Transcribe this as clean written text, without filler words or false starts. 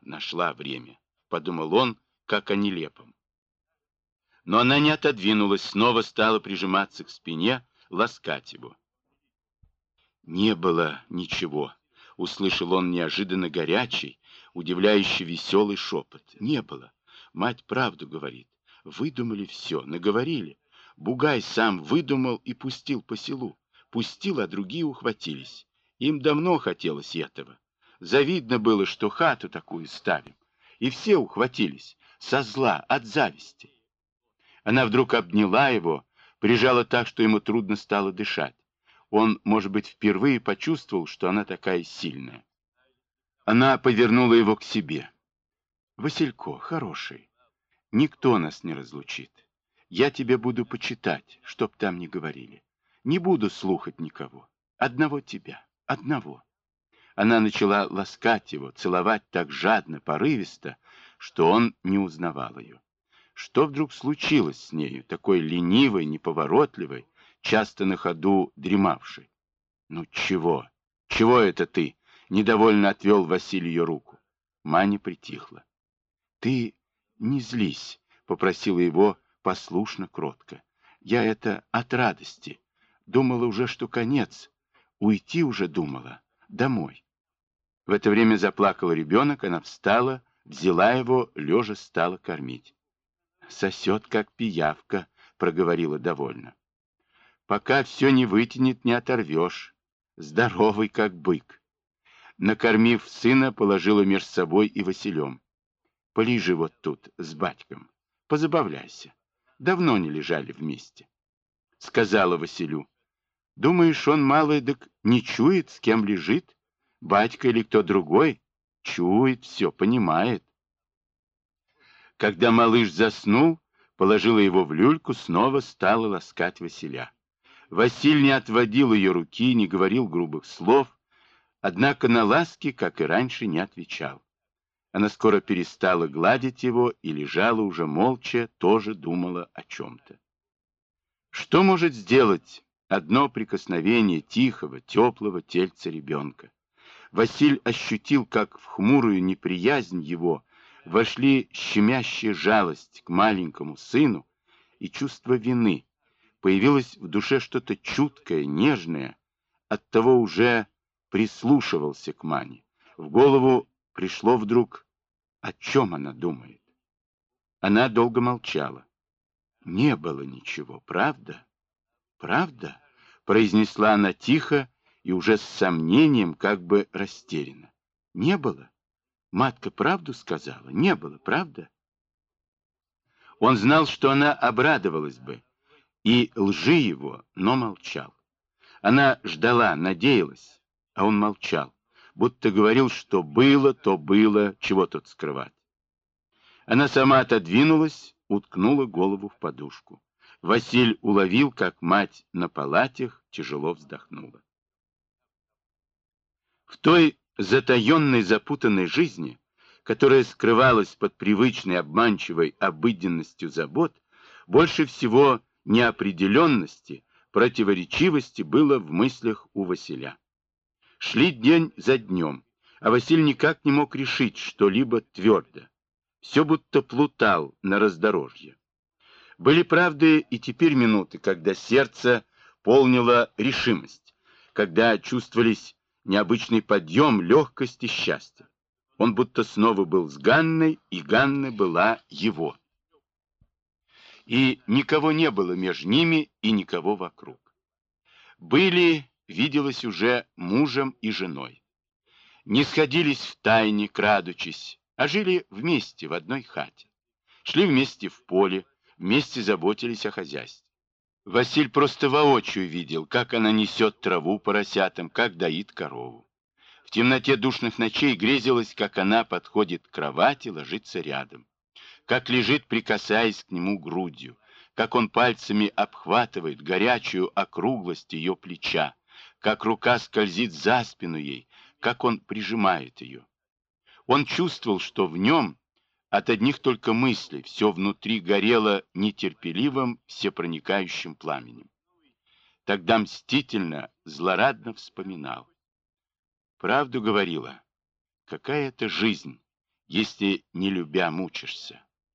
нашла время, подумал он, как о нелепом. Но она не отодвинулась, снова стала прижиматься к спине, ласкать его. Не было ничего, услышал он неожиданно горячий, удивляюще веселый шепот. Не было. Мать правду говорит. Выдумали все, наговорили. Бугай сам выдумал и пустил по селу. Пустил, а другие ухватились. Им давно хотелось этого. Завидно было, что хату такую ставим. И все ухватились. Со зла, от зависти. Она вдруг обняла его, прижала так, что ему трудно стало дышать. Он, может быть, впервые почувствовал, что она такая сильная. Она повернула его к себе. «Василько, хороший, никто нас не разлучит. Я тебе буду почитать, чтоб там не говорили. Не буду слухать никого. Одного тебя, одного». Она начала ласкать его, целовать так жадно, порывисто, что он не узнавал ее. Что вдруг случилось с нею, такой ленивой, неповоротливой, часто на ходу дремавшей? «Ну чего? Чего это ты?» — недовольно отвел Василий ее руку. Маня притихла. «Ты не злись», — попросила его послушно, кротко. «Я это от радости. Думала уже, что конец. Уйти уже думала. Домой». В это время заплакал ребенок, она встала, взяла его, лежа стала кормить. «Сосет, как пиявка», — проговорила довольно. «Пока все не вытянет, не оторвешь. Здоровый, как бык». Накормив сына, положила меж собой и Василем. «Полежи вот тут с батьком. Позабавляйся. Давно не лежали вместе». Сказала Василю. «Думаешь, он малый дык не чует, с кем лежит? Батька или кто другой? Чует все, понимает». Когда малыш заснул, положила его в люльку, снова стала ласкать Василя. Василь не отводил ее руки, не говорил грубых слов, однако на ласки, как и раньше, не отвечал. Она скоро перестала гладить его и лежала уже молча, тоже думала о чем-то. Что может сделать одно прикосновение тихого, теплого тельца ребенка? Василь ощутил, как в хмурую неприязнь его вошли щемящая жалость к маленькому сыну и чувство вины. Появилось в душе что-то чуткое, нежное, оттого уже прислушивался к Мане. В голову пришло вдруг, о чем она думает. Она долго молчала. «Не было ничего, правда? Правда?» — произнесла она тихо и уже с сомнением, как бы растерянно. «Не было? Матка правду сказала? Не было, правда?» Он знал, что она обрадовалась бы, и лжи его, но молчал. Она ждала, надеялась, а он молчал, будто говорил, что было, то было, чего тут скрывать. Она сама отодвинулась, уткнула голову в подушку. Василь уловил, как мать на палатях тяжело вздохнула. В той затаенной, запутанной жизни, которая скрывалась под привычной обманчивой обыденностью забот, больше всего неопределенности, противоречивости было в мыслях у Василя. Шли день за днем, а Василий никак не мог решить что-либо твердо. Все будто плутал на раздорожье. Были, правда, и теперь минуты, когда сердце полнило решимость, когда чувствовались необычный подъем, легкость и счастье. Он будто снова был с Ганной, и Ганна была его. И никого не было между ними, и никого вокруг. Были, виделось уже мужем и женой. Не сходились в тайне, крадучись, а жили вместе в одной хате. Шли вместе в поле, вместе заботились о хозяйстве. Василь просто воочию видел, как она несет траву поросятам, как доит корову. В темноте душных ночей грезилось, как она подходит к кровати, ложится рядом, как лежит, прикасаясь к нему грудью, как он пальцами обхватывает горячую округлость ее плеча, как рука скользит за спину ей, как он прижимает ее. Он чувствовал, что в нем от одних только мыслей все внутри горело нетерпеливым, всепроникающим пламенем. Тогда мстительно, злорадно вспоминал. Правду говорила. Какая это жизнь? если не любя мучишься.